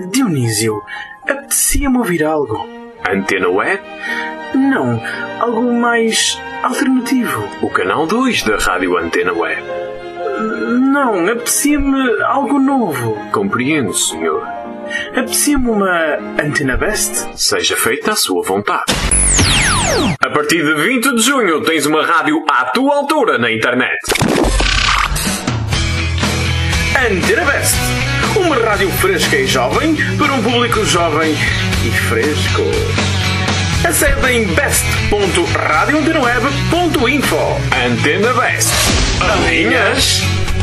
Dionísio, apetecia-me ouvir algo. Antena Web? Não, algo mais alternativo. O canal 2 da Rádio Antena Web. Não, apetecia-me algo novo. Compreendo, senhor. Apetecia-me uma Antena Best. Seja feita a sua vontade. A partir de 20 de junho tens uma rádio à tua altura na internet. Antena Best. Uma rádio fresca e jovem para um público jovem e fresco. Acede em best.radioantenaweb.info. Antena Best. Alinhas?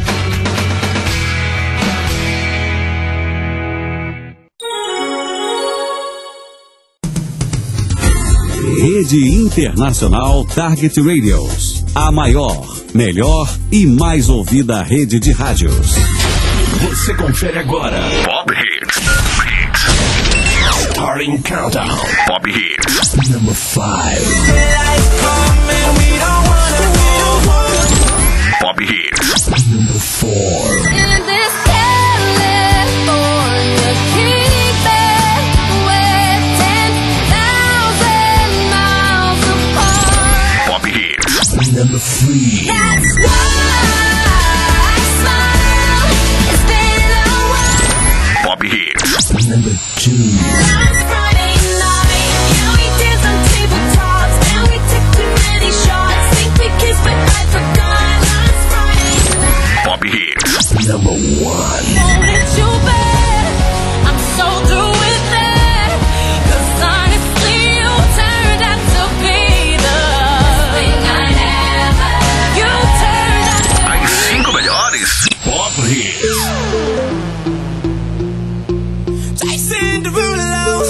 Rede Internacional Target Radios. A maior, melhor e mais ouvida rede de rádios. Você confere agora. Pop Hits. Starting Countdown. Pop Hits. Number 5. Pop Hits. Number 4. In this California kingdom, we're 10,000 miles apart. Pop Hits. Number 3. That's why I smile. It's been a while. Pop Hits. Number 2. Last Friday night, yeah, we danced on tabletops, and we took too many shots. Think we kissed, but I forgot. Last Friday night. Pop Hits. Number 1. Wanted you bad, I'm so through with that. 'Cause honestly, you turned out to be the thing I never. You turned out to As 5 melhores. Pop Hits. Jason Derulo.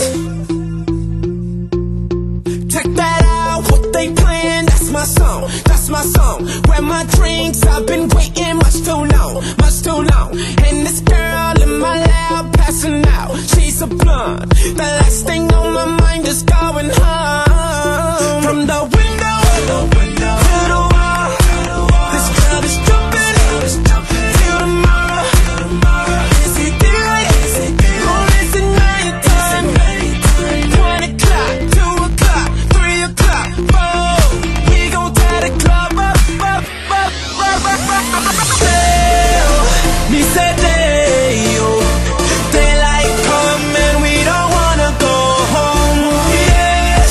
Check that out, what they playing, that's my song, that's my song. Grab my drinks, I've been waiting much too long, much too long. And this girl in my lap passing out, she's a blonde. The last thing on my mind is going home. From the window to the wall, this club is jumping till tomorrow. Is it daylight? Or is it nighttime? 1 o'clock, 2 o'clock, 3 o'clock, 4. We gon' tie the club up. Me say daylight come and we don't wanna go home. Yeah,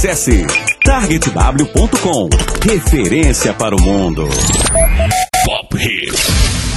Acesse targetw.com. Referência para o mundo. Pop Hits.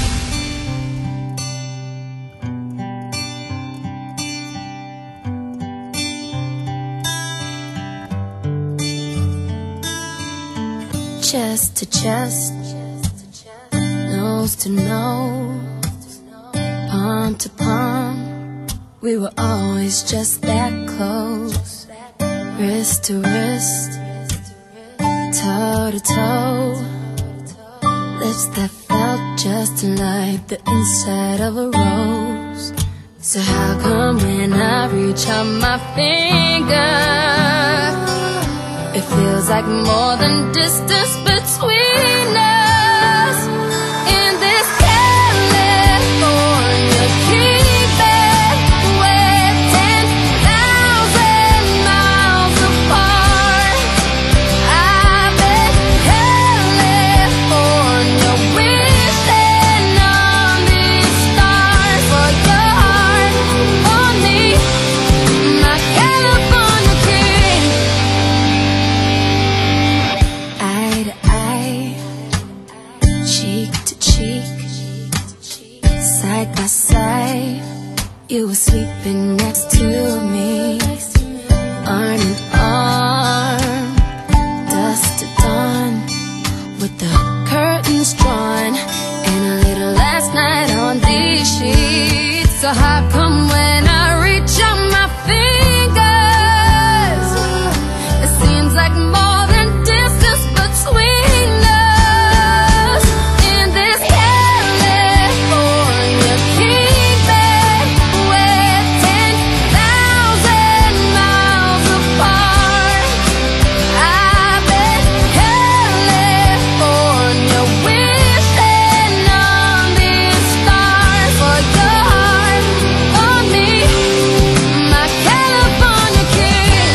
Chest to chest, nose to nose, palm to palm. We were always just that close. Wrist to wrist, toe to toe. Lips that felt just like the inside of a rose. So how come when I reach out my finger, it feels like more than distance between us. In this California keeping, we're 10,000 miles apart. I've been California wishing on these stars for your heart, for me, my California king. Eye to eye, cheek to cheek, side by side, you were sleeping next to me, arm in arm, dusk to dawn, with the curtains drawn, and a little last night on these sheets. So how come when I reach out my fingers, it seems like more than distance between us. In this California keeping, we're 10,000 miles apart. I've been California wishing on these stars for your heart, for me, my California king.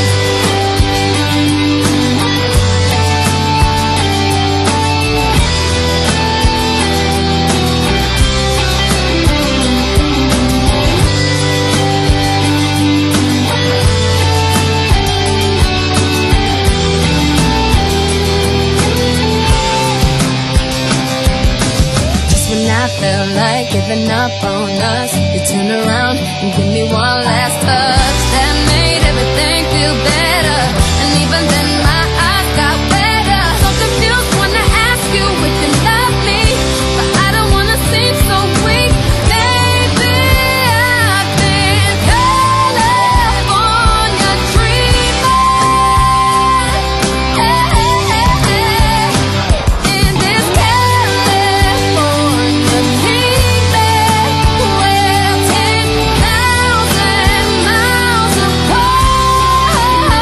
Just when I felt like giving up on us, you turn around and give me one last touch that made everything feel better. And even then my eyes got wetter. So confused when I ask you if you love me, but I don't wanna seem so weak. Maybe I've been California dreaming. In this California keeping, we're 10,000 miles apart.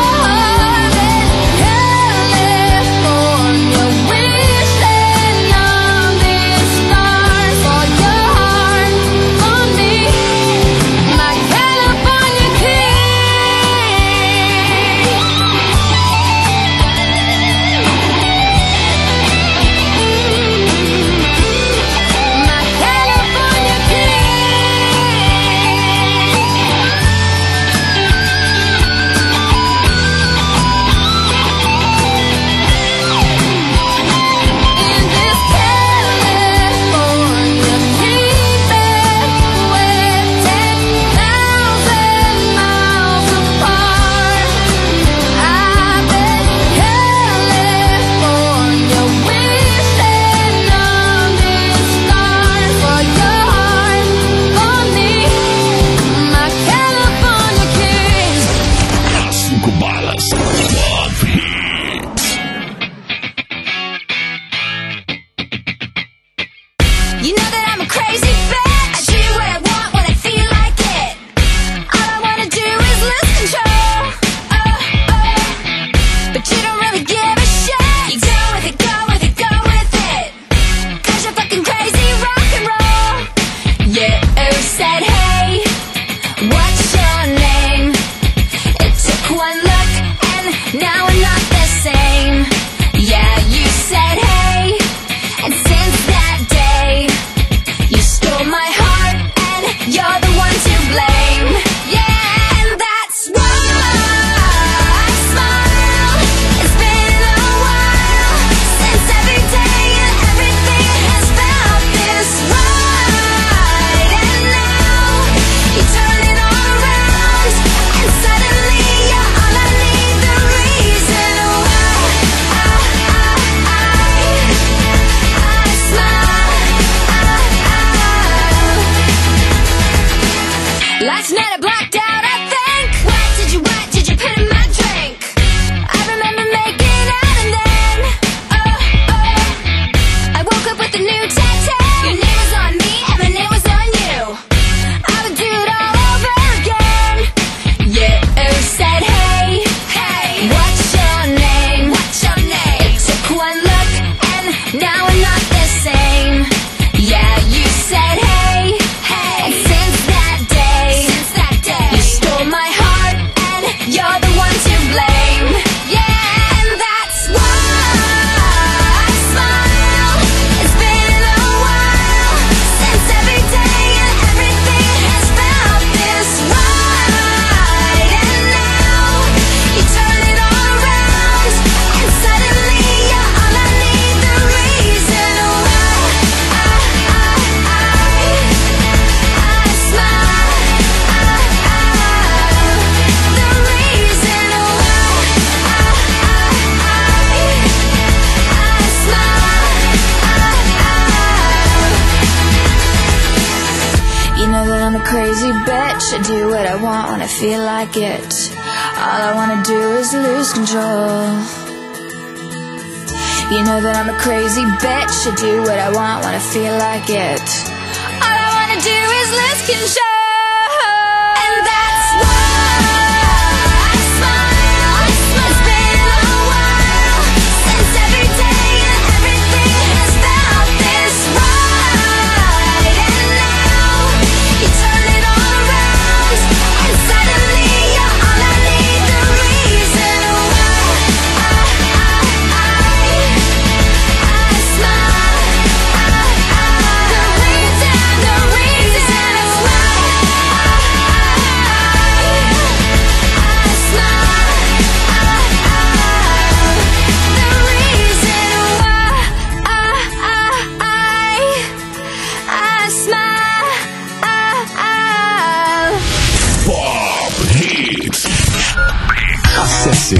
Last night I blacked out, I think. What did you put in my drink? I remember making out and then I woke up with a new tattoo. Your name was on me and my name was on you. I would do it all over again. You said hey, hey, what's your name? What's your name? It took one look and now we're not the same. Yeah, you said hey, hey, and since that day, you stole my heart and you're the one to blame. Yeah, and that's why I smile. It's been a while since every day and everything has felt this right. And now you turn it all around and suddenly you're all I need. The reason why I smile. The reason why I smile. You know that I'm a crazy bitch. I do what I want when I feel like it. All I wanna do is lose control. You know that I'm a crazy bitch. I do what I want when I feel like it. All I wanna do is lose control. And that's why I smile. It's been a while since every day and everything has felt this right. And now you turn it all around and suddenly you're all I need. The reason why I smile. The reason is why I smile. Pop Hits. Acesse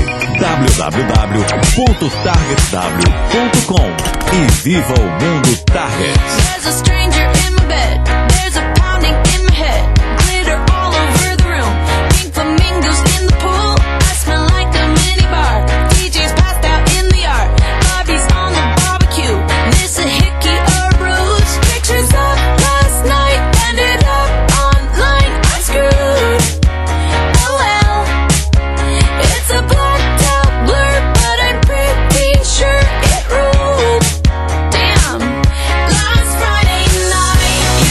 www.targetw.com e viva o mundo Target. There's a stranger in my bed. There's a pounding in my head. Glitter all over the room. Pink flamingos in the pool. I smell like a mini bar. DJ's passed out in the yard. Bobby's on the barbecue. This a hickey or ruse. Pictures of last night ended up online. I'm screwed. Oh well. It's a blacked out blur, but I'm pretty sure it ruled. Damn. Last Friday night,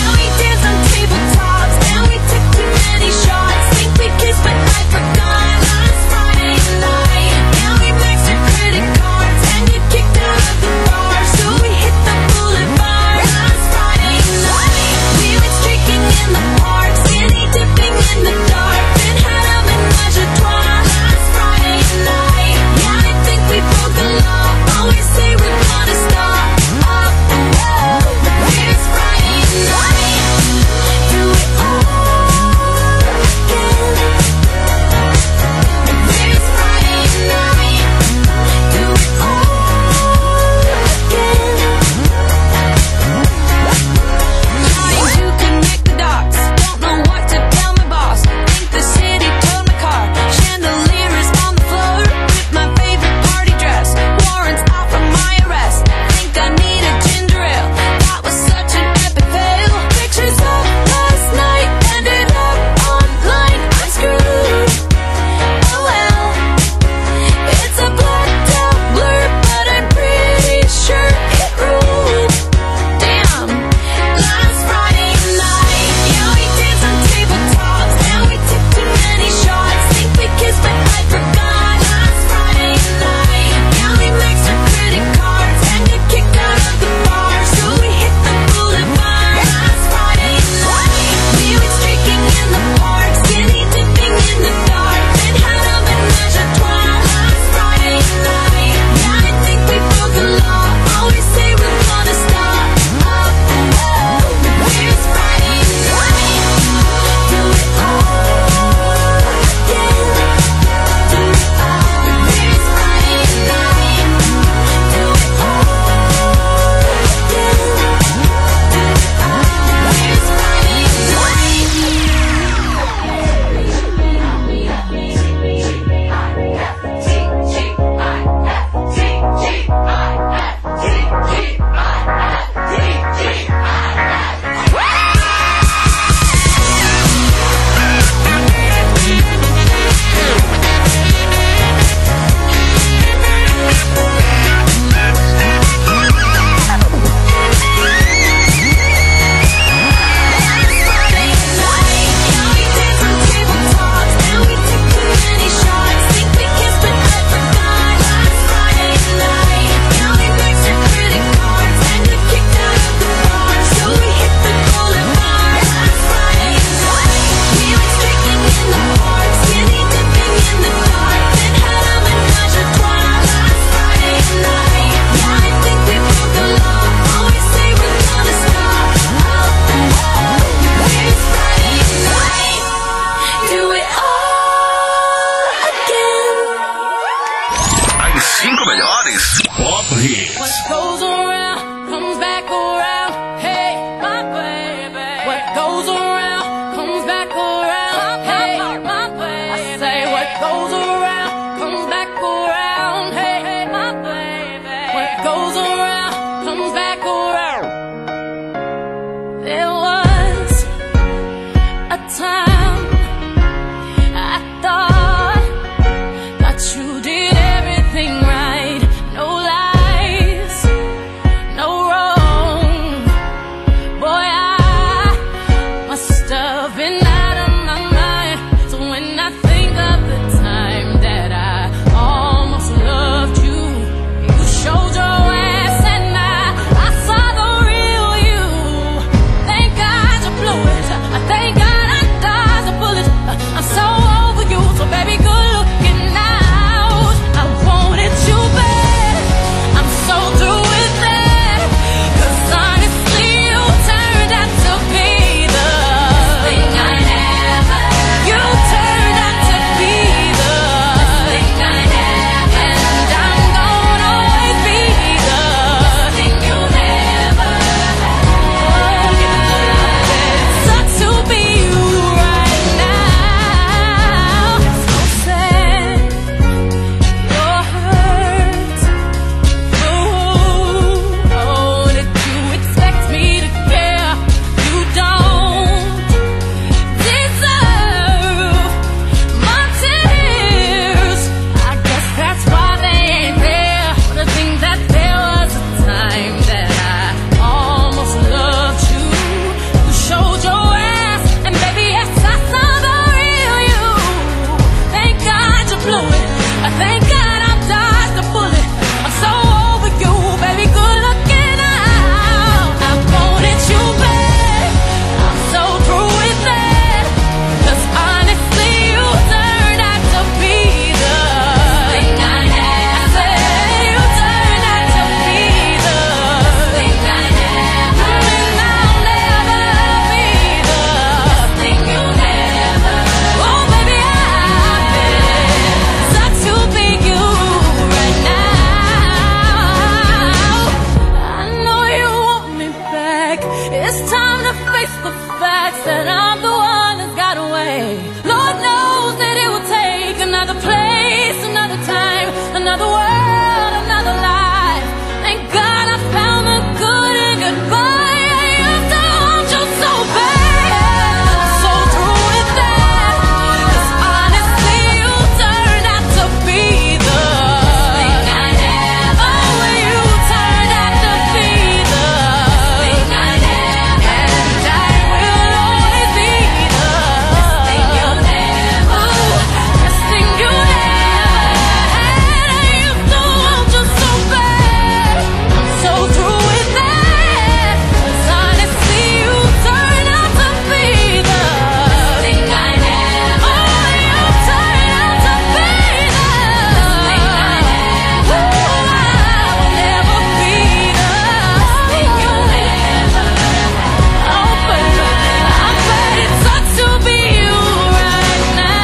said I'm the one that's got away. Lord knows that it will take another place, another time, another world, another life. Thank God I found the good in goodbye. I used to want you so bad, I'm so through with that. 'Cause honestly, you turned out to be the thing I never. Oh, you turned out to be the thing I never. And I will always be the thing you'll never. Best thing you never had. I used to want you so bad, I'm so through with that. 'Cause honestly, you turned out to be the thing I never. Oh, you turned out to be the thing I never. Ooh, I will never be the thing you'll never. Oh, but I bet it sucks to be you right now.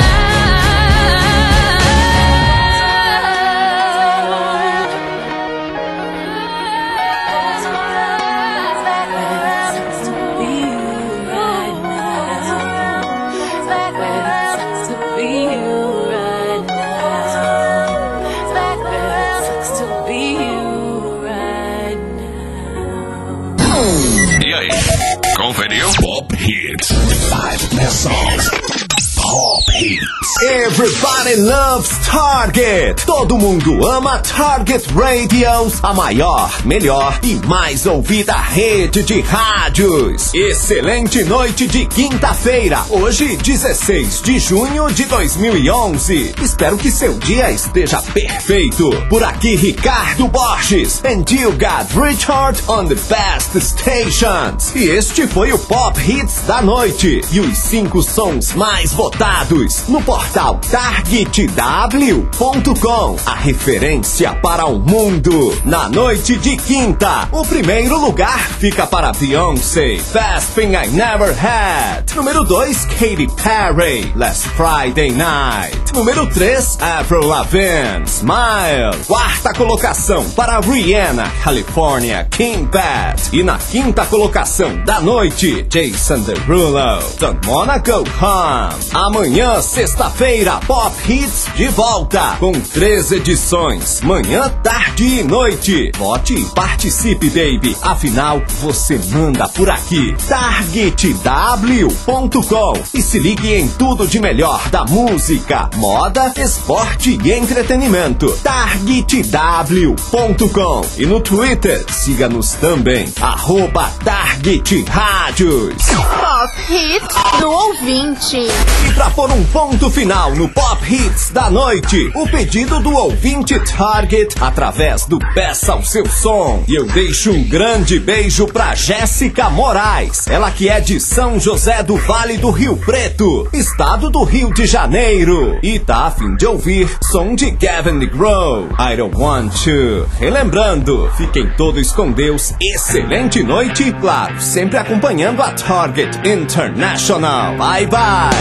E aí, conferiu? Pop Hits. 5 best songs. Pop Hits. Everybody loves Target. Todo mundo ama Target Radios, a maior, melhor e mais ouvida rede de rádios. Excelente noite de quinta-feira, hoje 16 de junho de 2011. Espero que seu dia esteja perfeito. Por aqui Ricardo Borges, and you got Richard on the best stations. E este foi o Pop Hits da noite e os 5 sons mais votados no portal targetw.com, a referência para o mundo. Na noite de quinta, o primeiro lugar fica para Beyoncé, Best Thing I Never Had. Número 2, Katy Perry, Last Friday Night. Número 3, Avril Lavigne, Smile. Quarta colocação para Rihanna, California, King Bad. E na quinta colocação da noite, Jason Derulo, Don't Wanna Go Home. Amanhã, sexta-feira, Pop Hits de volta, com 3 edições, manhã, tarde e noite. Vote e participe, baby, afinal, você manda por aqui. targetw.com e se ligue em tudo de melhor da música, moda, esporte e entretenimento. targetw.com e no Twitter, siga-nos também, @TargetRádios. Pop Hits do ouvinte. E pra pôr um ponto final no Pop Hits da noite, o pedido do ouvinte Target através do Peça o Seu Som. E eu deixo um grande beijo pra Jéssica Moraes, ela que é de São José do Vale do Rio Preto, estado do Rio de Janeiro, e tá a fim de ouvir som de Gavin DeGraw, I Don't Want To. Relembrando, fiquem todos com Deus, excelente noite, claro, sempre acompanhando a Target International. Bye bye.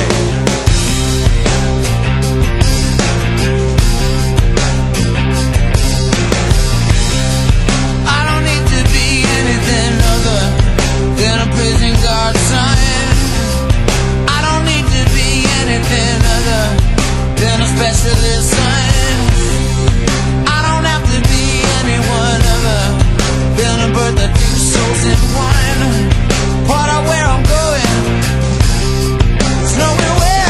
Prison guard sign. I don't need to be anything other than a specialist sign. I don't have to be anyone other than a bird that two souls in one. Part of where I'm going, it's nowhere.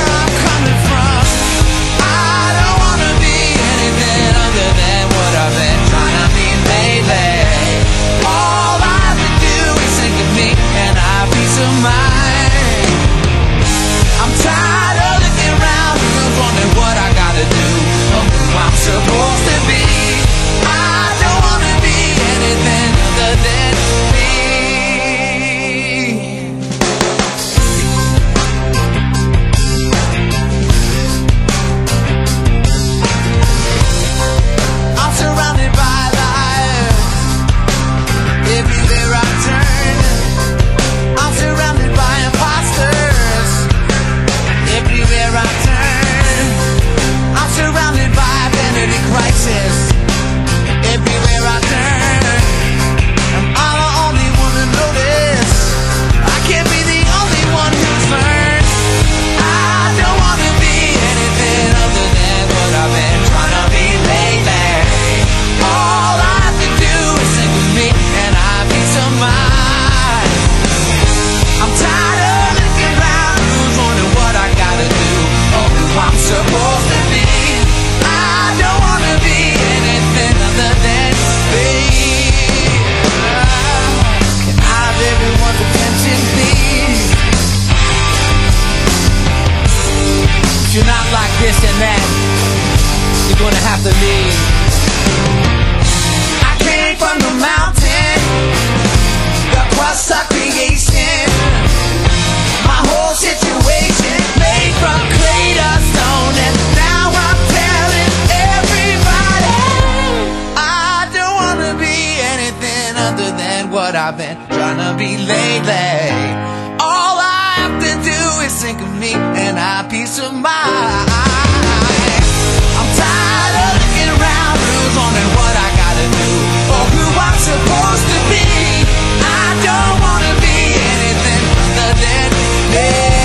I've been trying to be lately. All I have to do is think of me and have peace of mind. I'm tired of looking around, who's wondering what I gotta do or who I'm supposed to be. I don't wanna be anything other than me.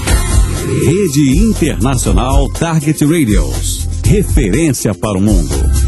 Rede Internacional Target Radios. Referência para o mundo.